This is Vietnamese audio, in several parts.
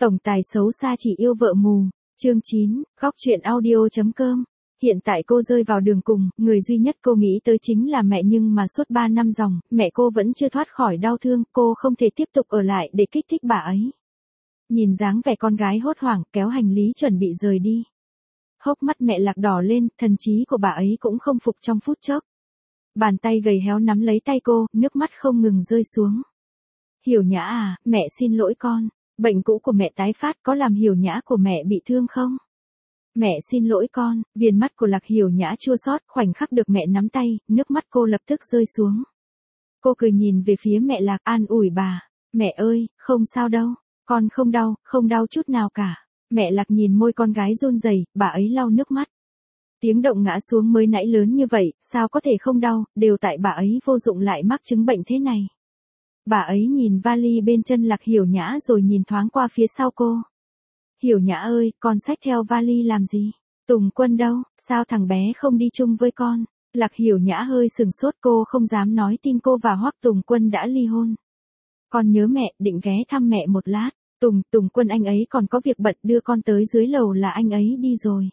Tổng tài xấu xa chỉ yêu vợ mù. Chương 9, góc truyện audio.com. Hiện tại cô rơi vào đường cùng, người duy nhất cô nghĩ tới chính là mẹ, nhưng mà suốt 3 năm dòng, mẹ cô vẫn chưa thoát khỏi đau thương, cô không thể tiếp tục ở lại để kích thích bà ấy. Nhìn dáng vẻ con gái hốt hoảng, kéo hành lý chuẩn bị rời đi. Hốc mắt mẹ Lạc đỏ lên, thần trí của bà ấy cũng không phục trong phút chốc. Bàn tay gầy héo nắm lấy tay cô, nước mắt không ngừng rơi xuống. Hiểu Nhã à, mẹ xin lỗi con. Bệnh cũ của mẹ tái phát có làm Hiểu Nhã của mẹ bị thương không? Mẹ xin lỗi con. Viền mắt của Lạc Hiểu Nhã chua xót, khoảnh khắc được mẹ nắm tay, nước mắt cô lập tức rơi xuống. Cô cười nhìn về phía mẹ Lạc, an ủi bà. Mẹ ơi, không sao đâu, con không đau chút nào cả. Mẹ Lạc nhìn môi con gái run rẩy, bà ấy lau nước mắt. Tiếng động ngã xuống mới nãy lớn như vậy, sao có thể không đau, đều tại bà ấy vô dụng lại mắc chứng bệnh thế này. Bà ấy nhìn vali bên chân Lạc Hiểu Nhã rồi nhìn thoáng qua phía sau cô. Hiểu Nhã ơi, con xách theo vali làm gì? Tùng Quân đâu, sao thằng bé không đi chung với con? Lạc Hiểu Nhã hơi sừng sốt, cô không dám nói tin cô và Hoắc Tùng Quân đã ly hôn. Con nhớ mẹ, định ghé thăm mẹ một lát. Tùng Quân anh ấy còn có việc bận, đưa con tới dưới lầu là anh ấy đi rồi.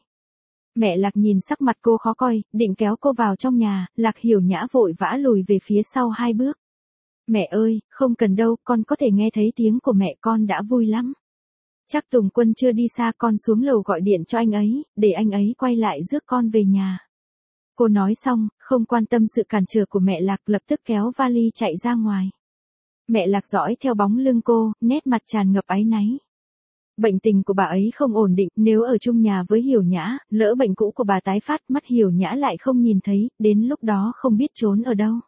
Mẹ Lạc nhìn sắc mặt cô khó coi, định kéo cô vào trong nhà, Lạc Hiểu Nhã vội vã lùi về phía sau 2 bước. Mẹ ơi, không cần đâu, con có thể nghe thấy tiếng của mẹ, con đã vui lắm. Chắc Tùng Quân chưa đi xa, con xuống lầu gọi điện cho anh ấy, để anh ấy quay lại rước con về nhà. Cô nói xong, không quan tâm sự cản trở của mẹ Lạc, lập tức kéo vali chạy ra ngoài. Mẹ Lạc dõi theo bóng lưng cô, nét mặt tràn ngập áy náy. Bệnh tình của bà ấy không ổn định, nếu ở chung nhà với Hiểu Nhã, lỡ bệnh cũ của bà tái phát, mắt Hiểu Nhã lại không nhìn thấy, đến lúc đó không biết trốn ở đâu.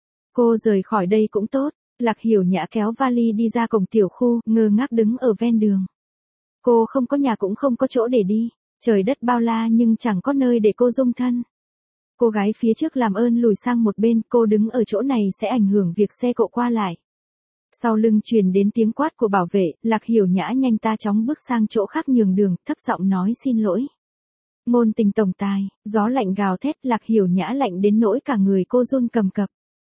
Cô rời khỏi đây cũng tốt. Lạc Hiểu Nhã kéo vali đi ra cổng tiểu khu, ngơ ngác đứng ở ven đường. Cô không có nhà cũng không có chỗ để đi, trời đất bao la nhưng chẳng có nơi để cô dung thân. Cô gái phía trước làm ơn lùi sang một bên, cô đứng ở chỗ này sẽ ảnh hưởng việc xe cộ qua lại. Sau lưng truyền đến tiếng quát của bảo vệ, Lạc Hiểu Nhã nhanh ta chóng bước sang chỗ khác nhường đường, thấp giọng nói xin lỗi. Ngôn tình tổng tài, gió lạnh gào thét, Lạc Hiểu Nhã lạnh đến nỗi cả người cô run cầm cập.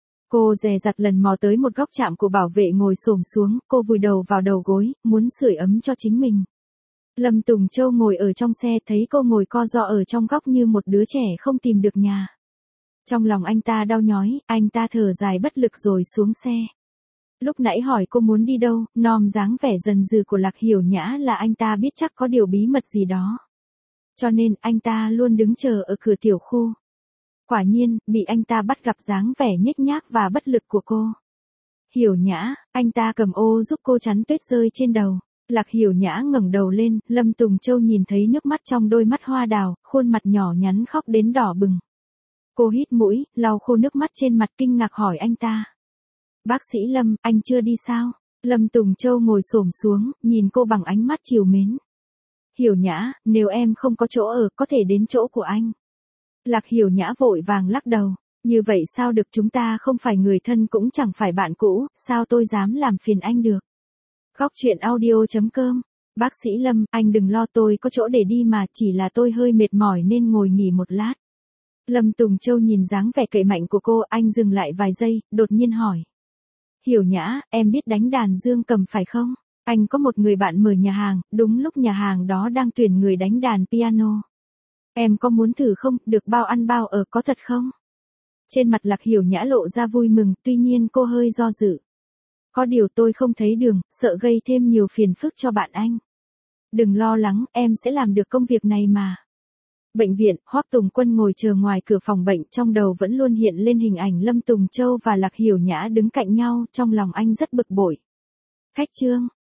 Cô dè dặt lần mò tới một góc trạm của bảo vệ, ngồi xổm xuống, cô vùi đầu vào đầu gối, muốn sưởi ấm cho chính mình. Lâm Tùng Châu ngồi ở trong xe, thấy cô ngồi co ro ở trong góc như một đứa trẻ không tìm được nhà. Trong lòng anh ta đau nhói, anh ta thở dài bất lực rồi xuống xe. Lúc nãy hỏi cô muốn đi đâu, nom dáng vẻ dần dừ của Lạc Hiểu Nhã là anh ta biết chắc có điều bí mật gì đó. Cho nên, anh ta luôn đứng chờ ở cửa tiểu khu. Quả nhiên, bị anh ta bắt gặp dáng vẻ nhếch nhác và bất lực của cô. Hiểu Nhã, anh ta cầm ô giúp cô chắn tuyết rơi trên đầu. Lạc Hiểu Nhã ngẩng đầu lên, Lâm Tùng Châu nhìn thấy nước mắt trong đôi mắt hoa đào, khuôn mặt nhỏ nhắn khóc đến đỏ bừng. Cô hít mũi, lau khô nước mắt trên mặt, kinh ngạc hỏi anh ta. Bác sĩ Lâm, anh chưa đi sao? Lâm Tùng Châu ngồi xổm xuống, nhìn cô bằng ánh mắt trìu mến. Hiểu Nhã, nếu em không có chỗ ở, có thể đến chỗ của anh. Lạc Hiểu Nhã vội vàng lắc đầu. Như vậy sao được, chúng ta không phải người thân cũng chẳng phải bạn cũ, sao tôi dám làm phiền anh được. Góc truyện audio.com. Bác sĩ Lâm, anh đừng lo, tôi có chỗ để đi mà, chỉ là tôi hơi mệt mỏi nên ngồi nghỉ một lát. Lâm Tùng Châu nhìn dáng vẻ cậy mạnh của cô, anh dừng lại vài giây, đột nhiên hỏi. Hiểu Nhã, em biết đánh đàn dương cầm phải không? Anh có một người bạn mở nhà hàng, đúng lúc nhà hàng đó đang tuyển người đánh đàn piano. Em có muốn thử không, được bao ăn bao ở, có thật không? Trên mặt Lạc Hiểu Nhã lộ ra vui mừng, tuy nhiên cô hơi do dự. Có điều tôi không thấy đường, sợ gây thêm nhiều phiền phức cho bạn anh. Đừng lo lắng, em sẽ làm được công việc này mà. Bệnh viện, Hoắc Tùng Quân ngồi chờ ngoài cửa phòng bệnh, trong đầu vẫn luôn hiện lên hình ảnh Lâm Tùng Châu và Lạc Hiểu Nhã đứng cạnh nhau, trong lòng anh rất bực bội. Khách Trương,